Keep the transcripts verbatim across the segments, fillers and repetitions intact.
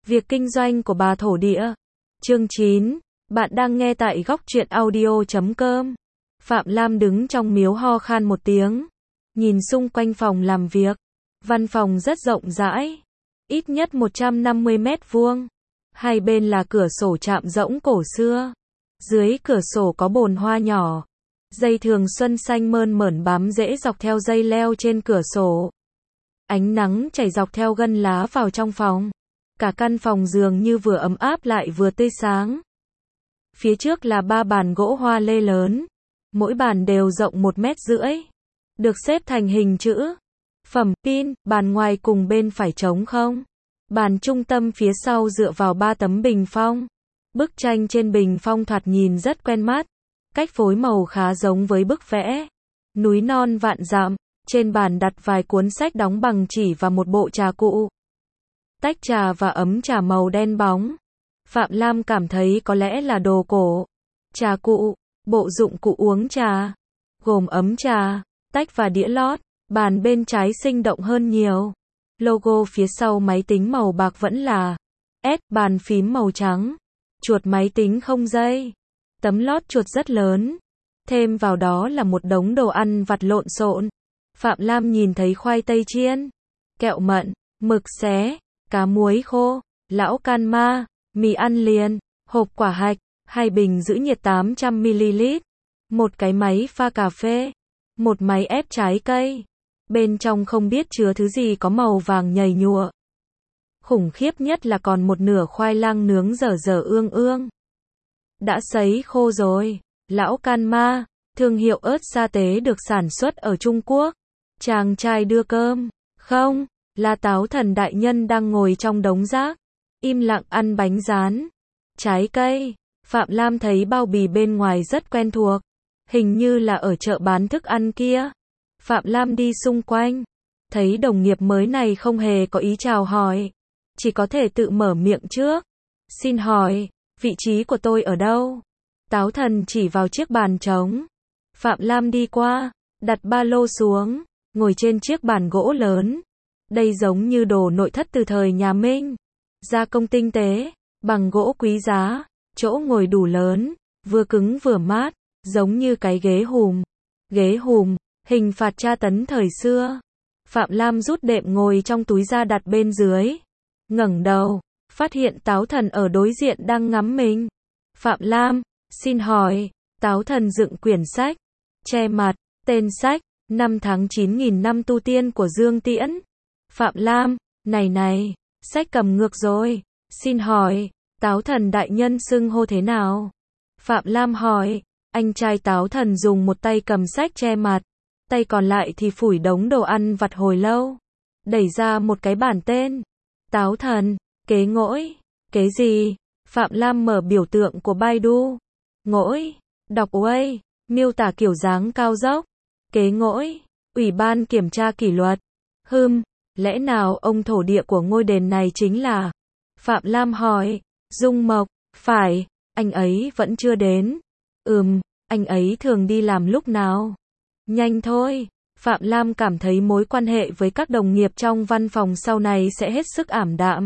Việc kinh doanh của bà thổ địa. Chương chín. Bạn đang nghe tại góc truyện audio chấm com. Phạm Lam đứng trong miếu ho khan một tiếng. Nhìn xung quanh phòng làm việc. Văn phòng rất rộng rãi. Ít nhất một trăm năm mươi mét vuông. Hai bên là cửa sổ chạm rỗng cổ xưa. Dưới cửa sổ có bồn hoa nhỏ. Dây thường xuân xanh mơn mởn bám rễ dọc theo dây leo trên cửa sổ. Ánh nắng chảy dọc theo gân lá vào trong phòng. Cả căn phòng dường như vừa ấm áp lại vừa tươi sáng. Phía trước là ba bàn gỗ hoa lê lớn. Mỗi bàn đều rộng một mét rưỡi. Được xếp thành hình chữ. Phẩm, pin, bàn ngoài cùng bên phải trống không. Bàn trung tâm phía sau dựa vào ba tấm bình phong. Bức tranh trên bình phong thoạt nhìn rất quen mắt. Cách phối màu khá giống với bức vẽ. Núi non vạn dặm. Trên bàn đặt vài cuốn sách đóng bằng chỉ và một bộ trà cụ. Tách trà và ấm trà màu đen bóng. Phạm Lam cảm thấy có lẽ là đồ cổ. Trà cụ, bộ dụng cụ uống trà, gồm ấm trà, tách và đĩa lót. Bàn bên trái sinh động hơn nhiều. Logo phía sau máy tính màu bạc vẫn là S, bàn phím màu trắng. Chuột máy tính không dây. Tấm lót chuột rất lớn. Thêm vào đó là một đống đồ ăn vặt lộn xộn. Phạm Lam nhìn thấy khoai tây chiên, kẹo mận, mực xé, cá muối khô, lão can ma, mì ăn liền, hộp quả hạch, hai bình giữ nhiệt tám trăm mi li lít, một cái máy pha cà phê, một máy ép trái cây. Bên trong không biết chứa thứ gì có màu vàng nhầy nhụa. Khủng khiếp nhất là còn một nửa khoai lang nướng dở dở ương ương. Đã sấy khô rồi. Lão can ma, thương hiệu ớt sa tế được sản xuất ở Trung Quốc. Chàng trai đưa cơm. Không, là Táo Thần đại nhân đang ngồi trong đống rác. Im lặng ăn bánh rán. Trái cây. Phạm Lam thấy bao bì bên ngoài rất quen thuộc. Hình như là ở chợ bán thức ăn kia. Phạm Lam đi xung quanh. Thấy đồng nghiệp mới này không hề có ý chào hỏi. Chỉ có thể tự mở miệng trước. Xin hỏi, vị trí của tôi ở đâu? Táo Thần chỉ vào chiếc bàn trống. Phạm Lam đi qua, đặt ba lô xuống, ngồi trên chiếc bàn gỗ lớn. Đây giống như đồ nội thất từ thời nhà Minh. Gia công tinh tế, bằng gỗ quý giá, chỗ ngồi đủ lớn, vừa cứng vừa mát, giống như cái ghế hùm. Ghế hùm, hình phạt tra tấn thời xưa. Phạm Lam rút đệm ngồi trong túi ra đặt bên dưới. Ngẩng đầu, phát hiện Táo Thần ở đối diện đang ngắm mình. Phạm Lam, xin hỏi, Táo Thần dựng quyển sách, che mặt, tên sách, năm tháng chín nghìn năm tu tiên của Dương Tiễn. Phạm Lam, này này, sách cầm ngược rồi, xin hỏi, Táo Thần đại nhân xưng hô thế nào? Phạm Lam hỏi, anh trai Táo Thần dùng một tay cầm sách che mặt, tay còn lại thì phủi đống đồ ăn vặt hồi lâu, đẩy ra một cái bản tên. Táo Thần, kế ngỗi, kế gì? Phạm Lam mở biểu tượng của Baidu. Ngỗi, đọc Way, miêu tả kiểu dáng cao dốc. Kế ngỗi, Ủy ban kiểm tra kỷ luật. Hừm, lẽ nào ông thổ địa của ngôi đền này chính là? Phạm Lam hỏi. Dung Mộc, phải, anh ấy vẫn chưa đến. Ừm, anh ấy thường đi làm lúc nào? Nhanh thôi. Phạm Lam cảm thấy mối quan hệ với các đồng nghiệp trong văn phòng sau này sẽ hết sức ảm đạm.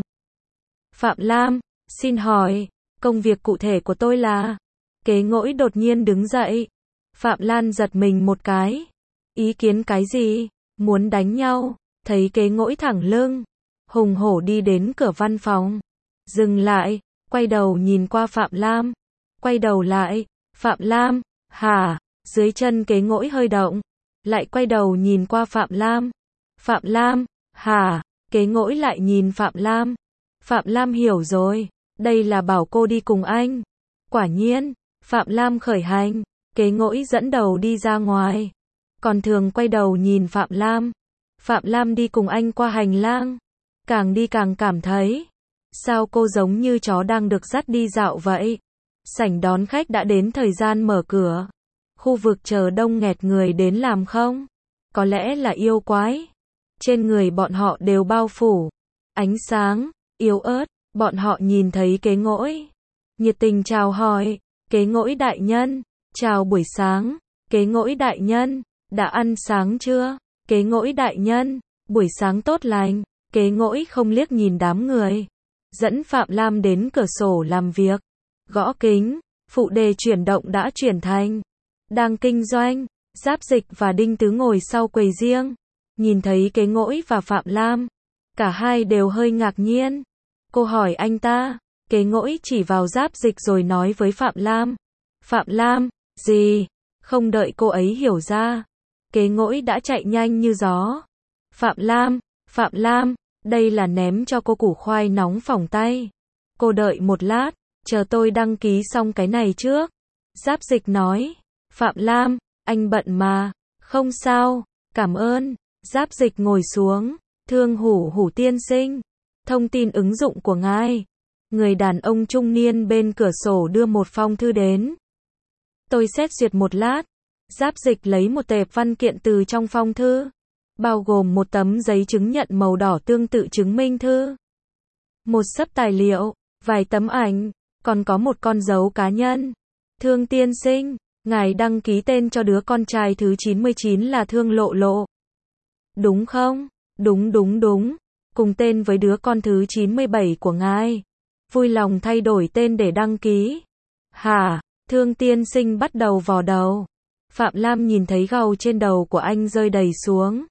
Phạm Lam, xin hỏi, công việc cụ thể của tôi là? Kế ngỗi đột nhiên đứng dậy. Phạm Lam giật mình một cái. Ý kiến cái gì? Muốn đánh nhau? Thấy kế ngỗi thẳng lưng, hùng hổ đi đến cửa văn phòng. Dừng lại, quay đầu nhìn qua Phạm Lam. Quay đầu lại, Phạm Lam, hả? Dưới chân kế ngỗi hơi động. Lại quay đầu nhìn qua Phạm Lam. Phạm Lam, hả? Kế ngỗi lại nhìn Phạm Lam. Phạm Lam hiểu rồi, đây là bảo cô đi cùng anh. Quả nhiên, Phạm Lam khởi hành, kế ngỗi dẫn đầu đi ra ngoài. Còn thường quay đầu nhìn Phạm Lam. Phạm Lam đi cùng anh qua hành lang. Càng đi càng cảm thấy, sao cô giống như chó đang được dắt đi dạo vậy. Sảnh đón khách đã đến thời gian mở cửa. Khu vực chờ đông nghẹt người đến làm không? Có lẽ là yêu quái. Trên người bọn họ đều bao phủ ánh sáng yếu ớt. Bọn họ nhìn thấy kế ngỗi, nhiệt tình chào hỏi. Kế ngỗi đại nhân, chào buổi sáng. Kế ngỗi đại nhân, đã ăn sáng chưa? Kế ngỗi đại nhân, buổi sáng tốt lành. Kế ngỗi không liếc nhìn đám người. dẫn Phạm Lam đến cửa sổ làm việc. Gõ kính, phụ đề chuyển động đã chuyển thành đang kinh doanh. Giáp Dịch và Đinh Tứ ngồi sau quầy riêng, nhìn thấy Kế Ngỗi và Phạm Lam, cả hai đều hơi ngạc nhiên. Cô hỏi anh ta, Kế Ngỗi chỉ vào Giáp Dịch rồi nói với Phạm Lam. Phạm Lam, gì? Không đợi cô ấy hiểu ra, Kế Ngỗi đã chạy nhanh như gió. Phạm Lam, Phạm Lam, đây là ném cho cô củ khoai nóng phỏng tay. Cô đợi một lát, chờ tôi đăng ký xong cái này trước. Giáp Dịch nói. Phạm Lam, anh bận mà. Không sao, cảm ơn. Giáp Dịch ngồi xuống. Thương Hủ Hủ tiên sinh. Thông tin ứng dụng của ngài. Người đàn ông trung niên bên cửa sổ đưa một phong thư đến. Tôi xét duyệt một lát. Giáp Dịch lấy một tệp văn kiện từ trong phong thư, bao gồm một tấm giấy chứng nhận màu đỏ tương tự chứng minh thư, một xấp tài liệu, vài tấm ảnh, còn có một con dấu cá nhân. Thương tiên sinh, ngài đăng ký tên cho đứa con trai thứ chín mươi chín là Thương Lộ Lộ. Đúng không? Đúng đúng đúng. Cùng tên với đứa con thứ chín mươi bảy của ngài. Vui lòng thay đổi tên để đăng ký. Hả? Thương tiên sinh bắt đầu vò đầu. Phạm Lam nhìn thấy gầu trên đầu của anh rơi đầy xuống.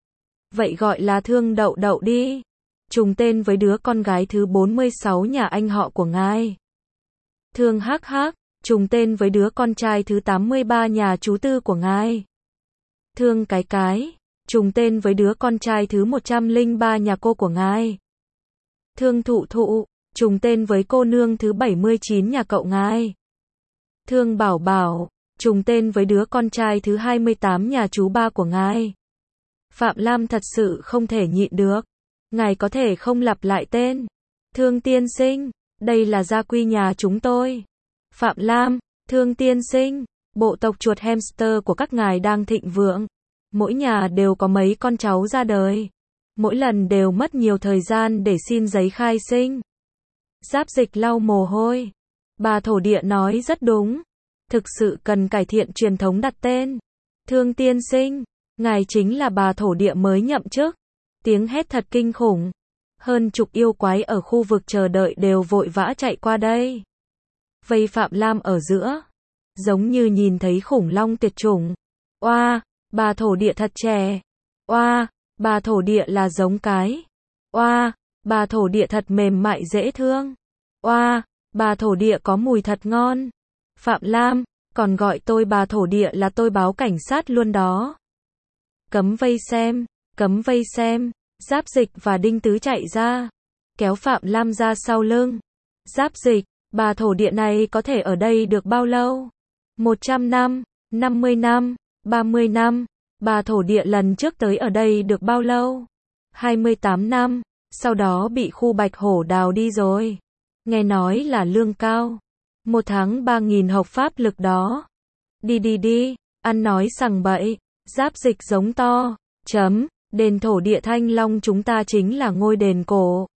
Vậy gọi là Thương Đậu Đậu đi. Trùng tên với đứa con gái thứ bốn mươi sáu nhà anh họ của ngài. Thương Hắc Hắc, trùng tên với đứa con trai thứ tám mươi ba nhà chú Tư của ngài. Thương Cái Cái, trùng tên với đứa con trai thứ một trăm lẻ ba nhà cô của ngài. Thương Thụ Thụ, trùng tên với cô nương thứ bảy mươi chín nhà cậu ngài. Thương Bảo Bảo, trùng tên với đứa con trai thứ hai mươi tám nhà chú ba của ngài. Phạm Lam thật sự không thể nhịn được. Ngài có thể không lặp lại tên. Thương tiên sinh, đây là gia quy nhà chúng tôi. Phạm Lam, Thương tiên sinh, bộ tộc chuột hamster của các ngài đang thịnh vượng. Mỗi nhà đều có mấy con cháu ra đời. Mỗi lần đều mất nhiều thời gian để xin giấy khai sinh. Giáp Dịch lau mồ hôi. Bà thổ địa nói rất đúng. Thực sự cần cải thiện truyền thống đặt tên. Thương tiên sinh, ngài chính là bà thổ địa mới nhậm chức. Tiếng hét thật kinh khủng. Hơn chục yêu quái ở khu vực chờ đợi đều vội vã chạy qua đây. Vây Phạm Lam ở giữa. Giống như nhìn thấy khủng long tuyệt chủng. Oa, bà thổ địa thật trẻ. Oa, bà thổ địa là giống cái. Oa, bà thổ địa thật mềm mại dễ thương. Oa, bà thổ địa có mùi thật ngon. Phạm Lam, còn gọi tôi bà thổ địa là tôi báo cảnh sát luôn đó. Cấm vây xem, cấm vây xem. Giáp Dịch và Đinh Tứ chạy ra, kéo Phạm Lam ra sau lưng. Giáp Dịch, bà thổ địa này có thể ở đây được bao lâu? một trăm năm, năm mươi năm, ba mươi năm. Bà thổ địa lần trước tới ở đây được bao lâu? hai mươi tám năm, sau đó bị khu Bạch Hổ đào đi rồi. Nghe nói là lương cao. Một tháng ba nghìn học pháp lực đó. Đi đi đi, ăn nói sằng bậy. Giáp Dịch giống to. Chấm. Đền thổ địa Thanh Long chúng ta chính là ngôi đền cổ.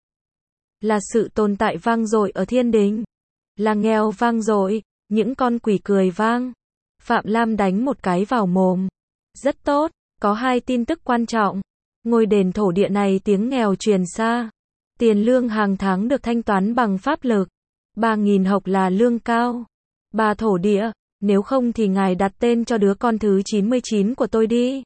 Là sự tồn tại vang dội ở thiên đình. Là nghèo vang dội, những con quỷ cười vang. Phạm Lam đánh một cái vào mồm. Rất tốt, có hai tin tức quan trọng. Ngôi đền thổ địa này tiếng nghèo truyền xa. Tiền lương hàng tháng được thanh toán bằng pháp lực. ba nghìn học là lương cao. Bà thổ địa, nếu không thì ngài đặt tên cho đứa con thứ chín mươi chín của tôi đi.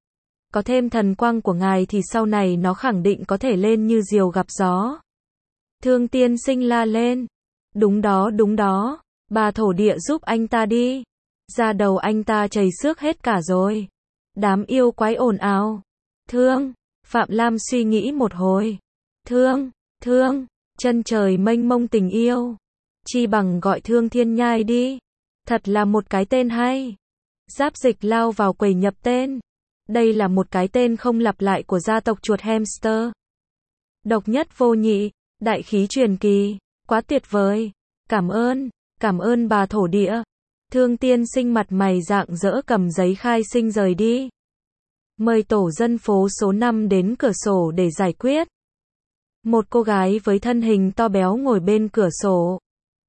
Có thêm thần quang của ngài thì sau này nó khẳng định có thể lên như diều gặp gió. Thương tiên sinh la lên. Đúng đó đúng đó, bà thổ địa giúp anh ta đi. Da đầu anh ta chảy xước hết cả rồi. Đám yêu quái ồn ào. Thương, Phạm Lam suy nghĩ một hồi. Thương, thương, chân trời mênh mông tình yêu. Chi bằng gọi Thương Thiên Nhai đi. Thật là một cái tên hay. Giáp Dịch lao vào quầy nhập tên. Đây là một cái tên không lặp lại của gia tộc chuột hamster. Độc nhất vô nhị, đại khí truyền kỳ, quá tuyệt vời. Cảm ơn, cảm ơn bà thổ địa. Thương tiên sinh mặt mày rạng rỡ cầm giấy khai sinh rời đi. Mời tổ dân phố số năm đến cửa sổ để giải quyết. Một cô gái với thân hình to béo ngồi bên cửa sổ.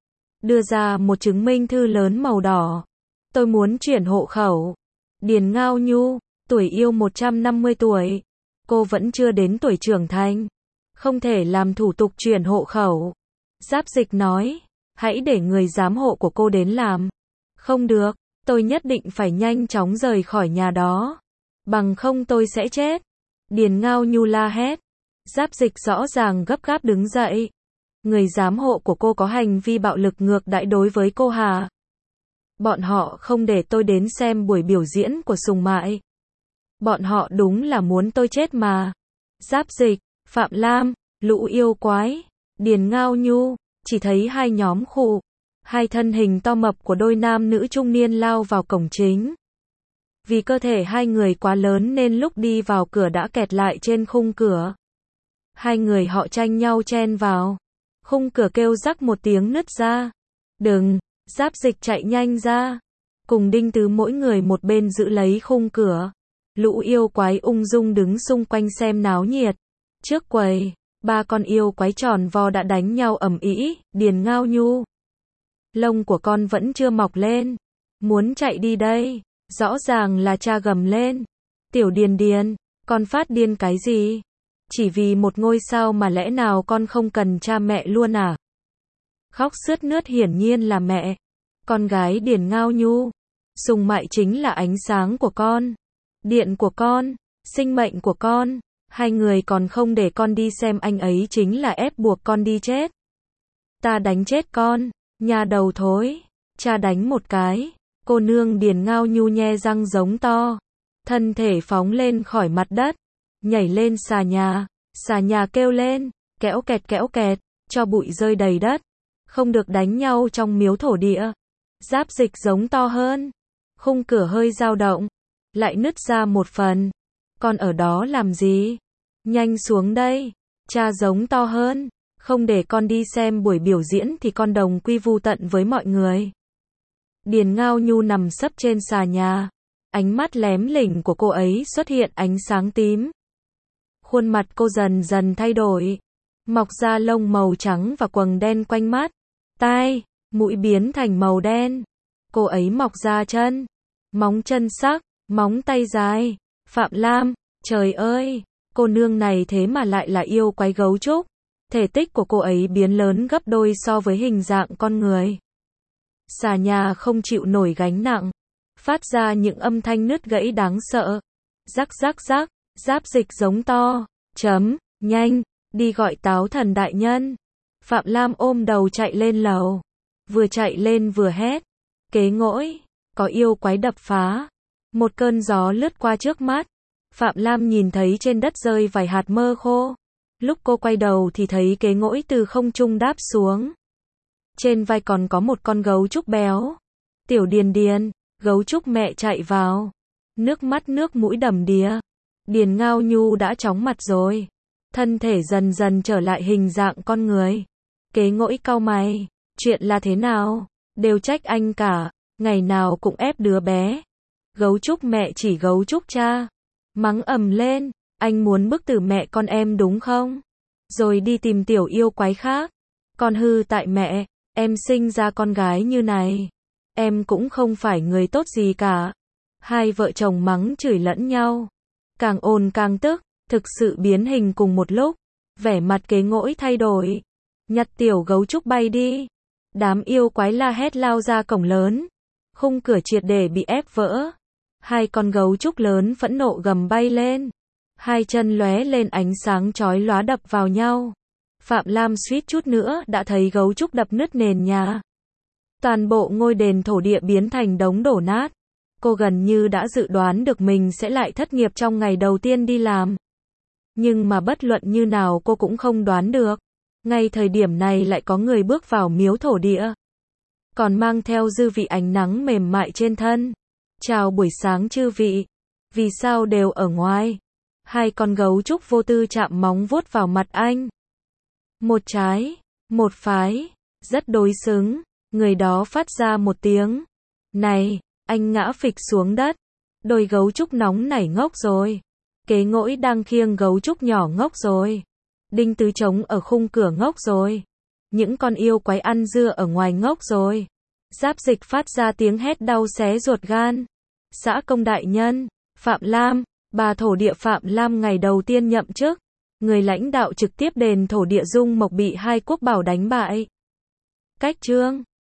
Đưa ra một chứng minh thư lớn màu đỏ. Tôi muốn chuyển hộ khẩu. Điền Ngao Nhu. Tuổi yêu một trăm năm mươi tuổi. Cô vẫn chưa đến tuổi trưởng thành. Không thể làm thủ tục chuyển hộ khẩu. Giáp Dịch nói, hãy để người giám hộ của cô đến làm. Không được, tôi nhất định phải nhanh chóng rời khỏi nhà đó. Bằng không tôi sẽ chết. Điền Ngao Nhu la hét. Giáp Dịch rõ ràng gấp gáp đứng dậy. Người giám hộ của cô có hành vi bạo lực ngược đãi đối với cô hả? Bọn họ không để tôi đến xem buổi biểu diễn của Sùng Mại. Bọn họ đúng là muốn tôi chết mà. Giáp Dịch, Phạm Lam, Lũ Yêu Quái, Điền Ngao Nhu, chỉ thấy hai nhóm khụ. Hai thân hình to mập của đôi nam nữ trung niên lao vào cổng chính. Vì cơ thể hai người quá lớn nên lúc đi vào cửa đã kẹt lại trên khung cửa. Hai người họ tranh nhau chen vào. Khung cửa kêu rắc một tiếng nứt ra. Đừng, Giáp Dịch chạy nhanh ra. Cùng Đinh Tứ mỗi người một bên giữ lấy khung cửa. Lũ yêu quái ung dung đứng xung quanh xem náo nhiệt. Trước quầy, ba con yêu quái tròn vo đã đánh nhau ầm ĩ. Điền Ngao Nhu, lông của con vẫn chưa mọc lên. Muốn chạy đi đây. Rõ ràng là cha gầm lên. Tiểu Điền Điền, con phát điên cái gì? Chỉ vì một ngôi sao mà lẽ nào con không cần cha mẹ luôn à? Khóc sướt mướt hiển nhiên là mẹ. Con gái Điền Ngao Nhu. Sùng Mại chính là ánh sáng của con. Điện của con. Sinh mệnh của con. Hai người còn không để con đi xem anh ấy chính là ép buộc con đi chết. Ta đánh chết con. Nhà đầu thối. Cha đánh một cái. Cô nương Điền Ngao Nhu nhe răng giống to. Thân thể phóng lên khỏi mặt đất. Nhảy lên xà nhà. Xà nhà kêu lên. Kéo kẹt kéo kẹt. Cho bụi rơi đầy đất. Không được đánh nhau trong miếu thổ địa. Giáp Dịch giống to hơn. Khung cửa hơi dao động. Lại nứt ra một phần. Con ở đó làm gì? Nhanh xuống đây. Cha giống to hơn. Không để con đi xem buổi biểu diễn thì con đồng quy vu tận với mọi người. Điền Ngao Nhu nằm sấp trên xà nhà. Ánh mắt lém lỉnh của cô ấy xuất hiện ánh sáng tím. Khuôn mặt cô dần dần thay đổi. Mọc ra lông màu trắng và quầng đen quanh mắt. Tai, mũi biến thành màu đen. Cô ấy mọc ra chân. Móng chân sắc, móng tay dài. Phạm Lam, trời ơi, cô nương này thế mà lại là yêu quái gấu trúc. Thể tích của cô ấy biến lớn gấp đôi so với hình dạng con người. Xà nhà không chịu nổi gánh nặng. Phát ra những âm thanh nứt gãy đáng sợ. Rắc rắc rắc, Giáp Dịch giống to. Chấm, nhanh, đi gọi Táo Thần đại nhân. Phạm Lam ôm đầu chạy lên lầu. Vừa chạy lên vừa hét. Kế ngỗi, có yêu quái đập phá. Một cơn gió lướt qua trước mắt. Phạm Lam nhìn thấy trên đất rơi vài hạt mơ khô. Lúc cô quay đầu thì thấy kế ngỗi từ không trung đáp xuống. Trên vai còn có một con gấu trúc béo. Tiểu Điền Điền, gấu trúc mẹ chạy vào. Nước mắt nước mũi đầm đìa. Điền Ngao Nhu đã chóng mặt rồi. Thân thể dần dần trở lại hình dạng con người. Kế ngỗi cau mày. Chuyện là thế nào? Đều trách anh cả. Ngày nào cũng ép đứa bé. Gấu trúc mẹ chỉ gấu trúc cha. Mắng ầm lên. Anh muốn bức tử mẹ con em đúng không? Rồi đi tìm tiểu yêu quái khác. Con hư tại mẹ. Em sinh ra con gái như này. Em cũng không phải người tốt gì cả. Hai vợ chồng mắng chửi lẫn nhau. Càng ồn càng tức. Thực sự biến hình cùng một lúc. Vẻ mặt kế ngỗi thay đổi. Nhặt tiểu gấu trúc bay đi. Đám yêu quái la hét lao ra cổng lớn. Khung cửa triệt để bị ép vỡ. Hai con gấu trúc lớn phẫn nộ gầm bay lên. Hai chân lóe lên ánh sáng chói lóa đập vào nhau. Phạm Lam suýt chút nữa đã thấy gấu trúc đập nứt nền nhà. Toàn bộ ngôi đền thổ địa biến thành đống đổ nát. Cô gần như đã dự đoán được mình sẽ lại thất nghiệp trong ngày đầu tiên đi làm. Nhưng mà bất luận như nào cô cũng không đoán được. Ngay thời điểm này lại có người bước vào miếu thổ địa. Còn mang theo dư vị ánh nắng mềm mại trên thân. Chào buổi sáng chư vị. Vì sao đều ở ngoài? Hai con gấu trúc vô tư chạm móng vuốt vào mặt anh. Một trái, một phái, rất đối xứng. Người đó phát ra một tiếng. Này, anh ngã phịch xuống đất. Đôi gấu trúc nóng nảy ngốc rồi. Kế ngỗi đang khiêng gấu trúc nhỏ ngốc rồi. Đinh Tứ trống ở khung cửa ngốc rồi. Những con yêu quái ăn dưa ở ngoài ngốc rồi. Giáp Dịch phát ra tiếng hét đau xé ruột gan. Xã công đại nhân, Phạm Lam, bà thổ địa Phạm Lam ngày đầu tiên nhậm chức. Người lãnh đạo trực tiếp đền thổ địa Dung Mộc bị hai quốc bảo đánh bại. Cách chương